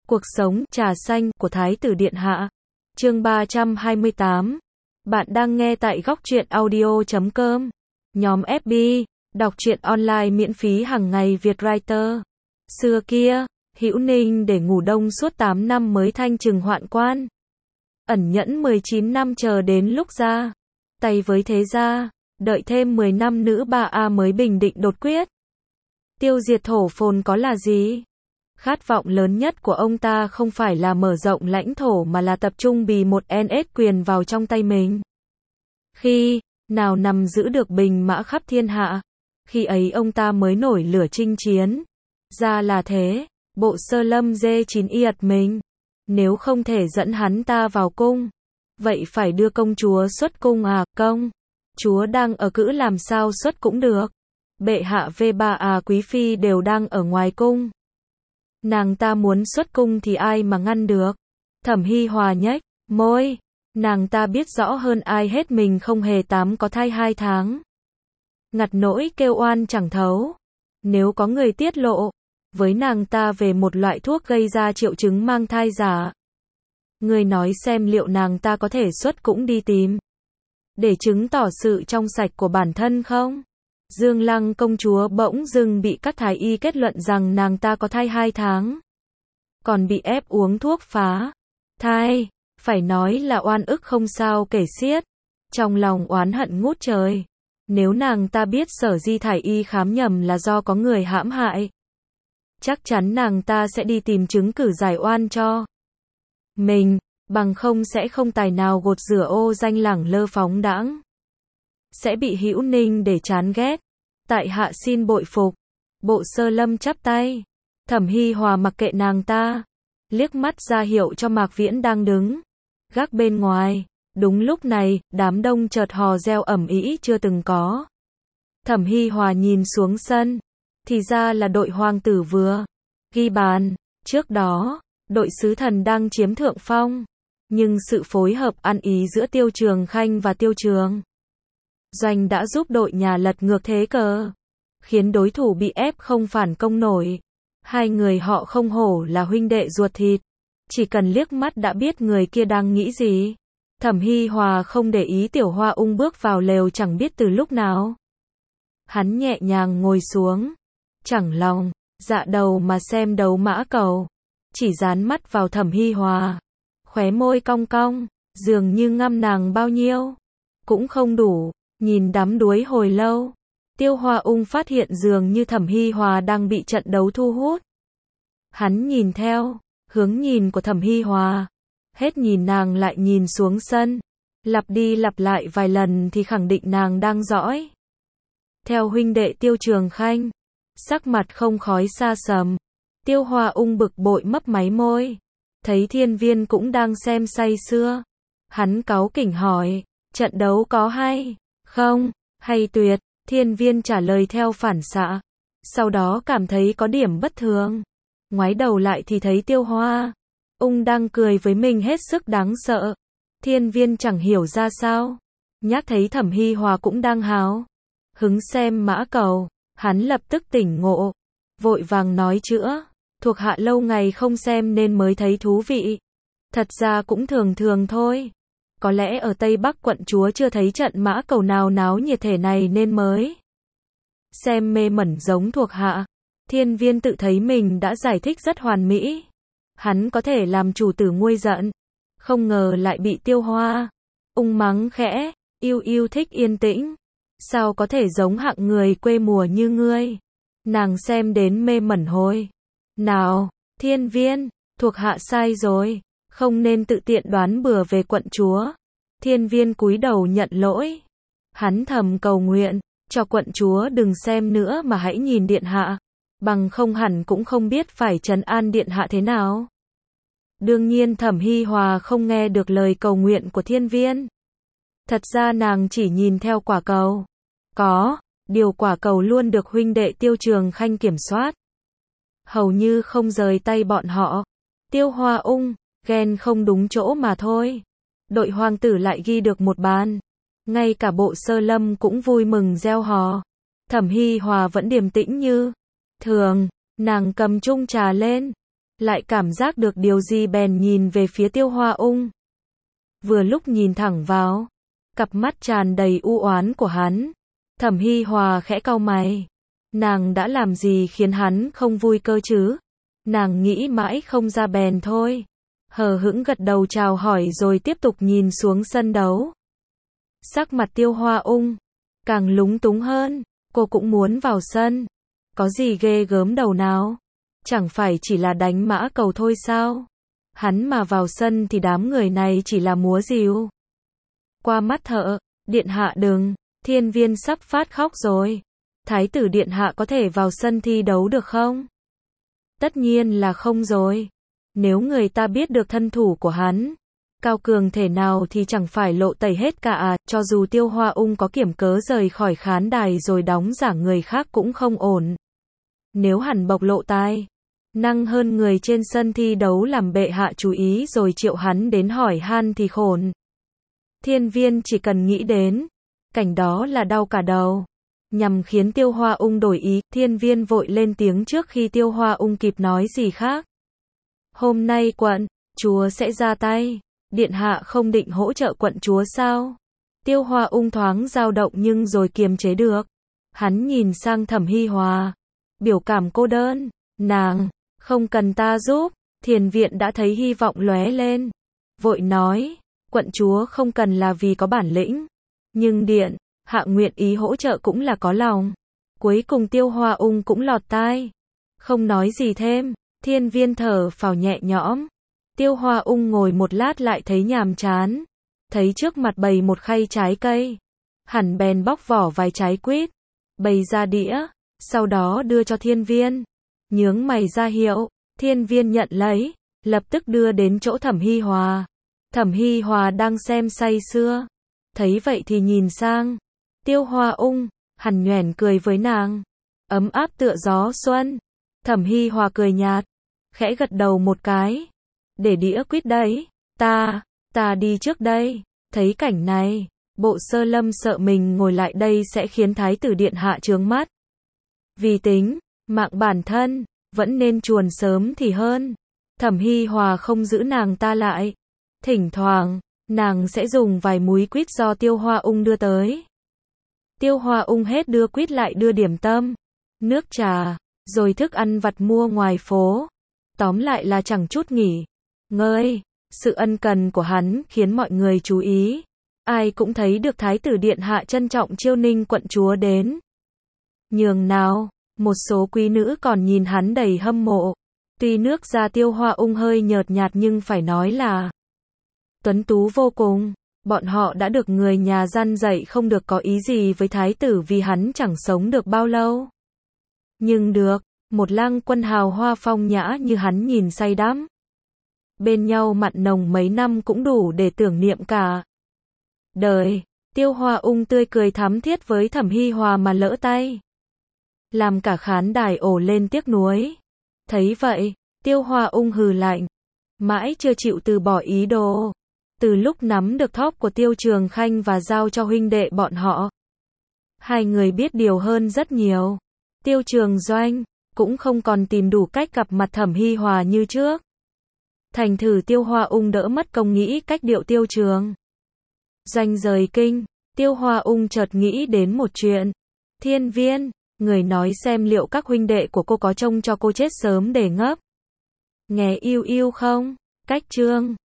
Cuộc sống trà xanh của Thái tử Điện Hạ. Chương 328. Bạn đang nghe tại góc truyện audio.com. Nhóm FB, đọc truyện online miễn phí hàng ngày Việt Writer. Xưa kia, Hữu Ninh để ngủ đông suốt 8 năm mới thanh trừng hoạn quan. Ẩn nhẫn 19 năm chờ đến lúc ra tay với thế gia, đợi thêm 10 năm nữ bà A mới bình định đột quyết. Tiêu diệt thổ phồn có là gì? Khát vọng lớn nhất của ông ta không phải là mở rộng lãnh thổ mà là tập trung bì một NS quyền vào trong tay mình. Khi nào nằm giữ được bình mã khắp thiên hạ, khi ấy ông ta mới nổi lửa chinh chiến. Ra là thế, Bộ Sơ Lâm D9 yệt mình. Nếu không thể dẫn hắn ta vào cung, vậy phải đưa công chúa xuất cung à? Công chúa đang ở cữ làm sao xuất cũng được. Bệ hạ V3 à, quý phi đều đang ở ngoài cung. Nàng ta muốn xuất cung thì ai mà ngăn được. Thẩm Hi Hòa nhếch môi, nàng ta biết rõ hơn ai hết mình không hề có thai 2 tháng. Ngặt nỗi kêu oan chẳng thấu. Nếu có người tiết lộ với nàng ta về một loại thuốc gây ra triệu chứng mang thai giả, người nói xem liệu nàng ta có thể xuất cũng đi tìm để chứng tỏ sự trong sạch của bản thân không? Dương Lăng công chúa bỗng dưng bị các thái y kết luận rằng nàng ta có thai 2 tháng. Còn bị ép uống thuốc phá thai, phải nói là oan ức không sao kể xiết. Trong lòng oán hận ngút trời. Nếu nàng ta biết Sở Di thái y khám nhầm là do có người hãm hại, chắc chắn nàng ta sẽ đi tìm chứng cử giải oan cho mình, bằng không sẽ không tài nào gột rửa ô danh lẳng lơ phóng đãng. Sẽ bị Hữu Ninh để chán ghét. Tại hạ xin bội phục. Bộ Sơ Lâm chắp tay. Thẩm Hi Hòa mặc kệ nàng ta, liếc mắt ra hiệu cho Mạc Viễn đang đứng gác bên ngoài. Đúng lúc này, đám đông chợt hò reo ầm ĩ chưa từng có. Thẩm Hi Hòa nhìn xuống sân, thì ra là đội hoàng tử vừa ghi bàn. Trước đó, đội sứ thần đang chiếm thượng phong, nhưng sự phối hợp ăn ý giữa Tiêu Trường Khanh và Tiêu Trường Doanh đã giúp đội nhà lật ngược thế cờ, khiến đối thủ bị ép không phản công nổi. Hai người họ không hổ là huynh đệ ruột thịt, chỉ cần liếc mắt đã biết người kia đang nghĩ gì. Thẩm Hi Hòa không để ý Tiểu Hoa Ung bước vào lều chẳng biết từ lúc nào. Hắn nhẹ nhàng ngồi xuống, chẳng lòng dạ đầu mà xem đấu mã cầu, chỉ dán mắt vào Thẩm Hi Hòa, khóe môi cong cong, dường như ngăm nàng bao nhiêu cũng không đủ. Nhìn đắm đuối hồi lâu, Tiêu Hoa Ung phát hiện dường như Thẩm Hi Hòa đang bị trận đấu thu hút. Hắn nhìn theo hướng nhìn của Thẩm Hi Hòa, hết nhìn nàng lại nhìn xuống sân, lặp đi lặp lại vài lần thì khẳng định nàng đang dõi theo huynh đệ Tiêu Trường Khanh. Sắc mặt không khói xa sầm, Tiêu Hoa Ung bực bội mấp máy môi, thấy Thiên Viên cũng đang xem say sưa. Hắn cáu kỉnh hỏi, trận đấu có hay không? Hay tuyệt. Thiên Viên trả lời theo phản xạ, sau đó cảm thấy có điểm bất thường. Ngoái đầu lại thì thấy Tiêu Hoa Ung đang cười với mình hết sức đáng sợ. Thiên Viên chẳng hiểu ra sao, nhắc thấy Thẩm Hi Hòa cũng đang háo hứng xem mã cầu, hắn lập tức tỉnh ngộ, vội vàng nói chữa, thuộc hạ lâu ngày không xem nên mới thấy thú vị. Thật ra cũng thường thường thôi. Có lẽ ở Tây Bắc quận chúa chưa thấy trận mã cầu nào náo nhiệt thể này nên mới xem mê mẩn giống thuộc hạ. Thiên Viên tự thấy mình đã giải thích rất hoàn mỹ. Hắn có thể làm chủ tử nguôi giận, không ngờ lại bị Tiêu Hoa Ung mắng khẽ, yêu thích yên tĩnh. Sao có thể giống hạng người quê mùa như ngươi? Nàng xem đến mê mẩn hồi nào. Thiên Viên, thuộc hạ sai rồi, không nên tự tiện đoán bừa về quận chúa. Thiên Viên cúi đầu nhận lỗi. Hắn thầm cầu nguyện cho quận chúa đừng xem nữa mà hãy nhìn điện hạ, bằng không hẳn cũng không biết phải trấn an điện hạ thế nào. Đương nhiên Thẩm Hi Hòa không nghe được lời cầu nguyện của Thiên Viên. Thật ra nàng chỉ nhìn theo quả cầu. Có điều quả cầu luôn được huynh đệ Tiêu Trường Khanh kiểm soát, hầu như không rời tay bọn họ. Tiêu Hoa Ung ghen không đúng chỗ mà thôi. Đội hoàng tử lại ghi được một bàn, ngay cả Bộ Sơ Lâm cũng vui mừng reo hò. Thẩm Hi Hòa vẫn điềm tĩnh như thường, nàng cầm chung trà lên, lại cảm giác được điều gì bèn nhìn về phía Tiêu Hoa Ung. Vừa lúc nhìn thẳng vào cặp mắt tràn đầy u oán của hắn, Thẩm Hi Hòa khẽ cau mày. Nàng đã làm gì khiến hắn không vui cơ chứ? Nàng nghĩ mãi không ra bèn thôi. Hờ hững gật đầu chào hỏi rồi tiếp tục nhìn xuống sân đấu. Sắc mặt Tiêu Hoa Ung càng lúng túng hơn, cô cũng muốn vào sân. Có gì ghê gớm đầu nào? Chẳng phải chỉ là đánh mã cầu thôi sao? Hắn mà vào sân thì đám người này chỉ là múa rìu. Qua mắt thợ, điện hạ đừng, Thiên Viên sắp phát khóc rồi. Thái tử điện hạ có thể vào sân thi đấu được không? Tất nhiên là không rồi. Nếu người ta biết được thân thủ của hắn, cao cường thể nào thì chẳng phải lộ tẩy hết cả à, cho dù Tiêu Hoa Ung có kiểm cớ rời khỏi khán đài rồi đóng giả người khác cũng không ổn. Nếu hắn bộc lộ tài năng hơn người trên sân thi đấu làm bệ hạ chú ý rồi triệu hắn đến hỏi han thì khổn. Thiên Viên chỉ cần nghĩ đến cảnh đó là đau cả đầu. Nhằm khiến Tiêu Hoa Ung đổi ý, Thiên Viên vội lên tiếng trước khi Tiêu Hoa Ung kịp nói gì khác. Hôm nay quận chúa sẽ ra tay, điện hạ không định hỗ trợ quận chúa sao? Tiêu Hoa Ung thoáng dao động nhưng rồi kiềm chế được. Hắn nhìn sang Thẩm Hi Hòa, biểu cảm cô đơn. Nàng, không cần ta giúp. Thiền viện đã thấy hy vọng lóe lên, vội nói, quận chúa không cần là vì có bản lĩnh, nhưng điện hạ nguyện ý hỗ trợ cũng là có lòng. Cuối cùng Tiêu Hoa Ung cũng lọt tai, không nói gì thêm. Thiên Viên thở phào nhẹ nhõm. Tiêu Hoa Ung ngồi một lát lại thấy nhàm chán, thấy trước mặt bày một khay trái cây, hẳn bèn bóc vỏ vài trái quýt, bày ra đĩa, sau đó đưa cho Thiên Viên, nhướng mày ra hiệu. Thiên Viên nhận lấy, lập tức đưa đến chỗ Thẩm Hi Hòa. Thẩm Hi Hòa đang xem say sưa, thấy vậy thì nhìn sang Tiêu Hoa Ung, hằn nhoẻn cười với nàng, ấm áp tựa gió xuân. Thẩm Hi Hòa cười nhạt, khẽ gật đầu một cái, để đĩa quýt đấy, ta đi trước đây. Thấy cảnh này, Bộ Sơ Lâm sợ mình ngồi lại đây sẽ khiến Thái tử điện hạ chướng mắt. Vì tính mạng bản thân, vẫn nên chuồn sớm thì hơn. Thẩm Hi Hòa không giữ nàng ta lại. Thỉnh thoảng, nàng sẽ dùng vài múi quýt do Tiêu Hoa Ung đưa tới. Tiêu Hoa Ung hết đưa quýt lại đưa điểm tâm, nước trà, rồi thức ăn vặt mua ngoài phố. Tóm lại là chẳng chút nghỉ ngơi. Sự ân cần của hắn khiến mọi người chú ý. Ai cũng thấy được Thái tử điện hạ trân trọng chiêu ninh quận chúa đến nhường nào. Một số quý nữ còn nhìn hắn đầy hâm mộ. Tuy nước da Tiêu Hoa Ung hơi nhợt nhạt nhưng phải nói là tuấn tú vô cùng. Bọn họ đã được người nhà răn dạy không được có ý gì với thái tử vì hắn chẳng sống được bao lâu. Nhưng được, một lang quân hào hoa phong nhã như hắn nhìn say đắm. Bên nhau mặn nồng mấy năm cũng đủ để tưởng niệm cả đời. Tiêu Hoa Ung tươi cười thắm thiết với Thẩm Hi Hòa mà lỡ tay, làm cả khán đài ồ lên tiếc nuối. Thấy vậy, Tiêu Hoa Ung hừ lạnh, mãi chưa chịu từ bỏ ý đồ. Từ lúc nắm được thóp của Tiêu Trường Khanh và giao cho huynh đệ bọn họ, hai người biết điều hơn rất nhiều. Tiêu Trường Doanh cũng không còn tìm đủ cách gặp mặt Thẩm Hi Hòa như trước. Thành thử Tiêu Hoa Ung đỡ mất công nghĩ cách điệu Tiêu Trường Doanh rời kinh. Tiêu Hoa Ung chợt nghĩ đến một chuyện. Thiên Viên, người nói xem liệu các huynh đệ của cô có trông cho cô chết sớm để ngấp nghé yêu yêu không? Cách chương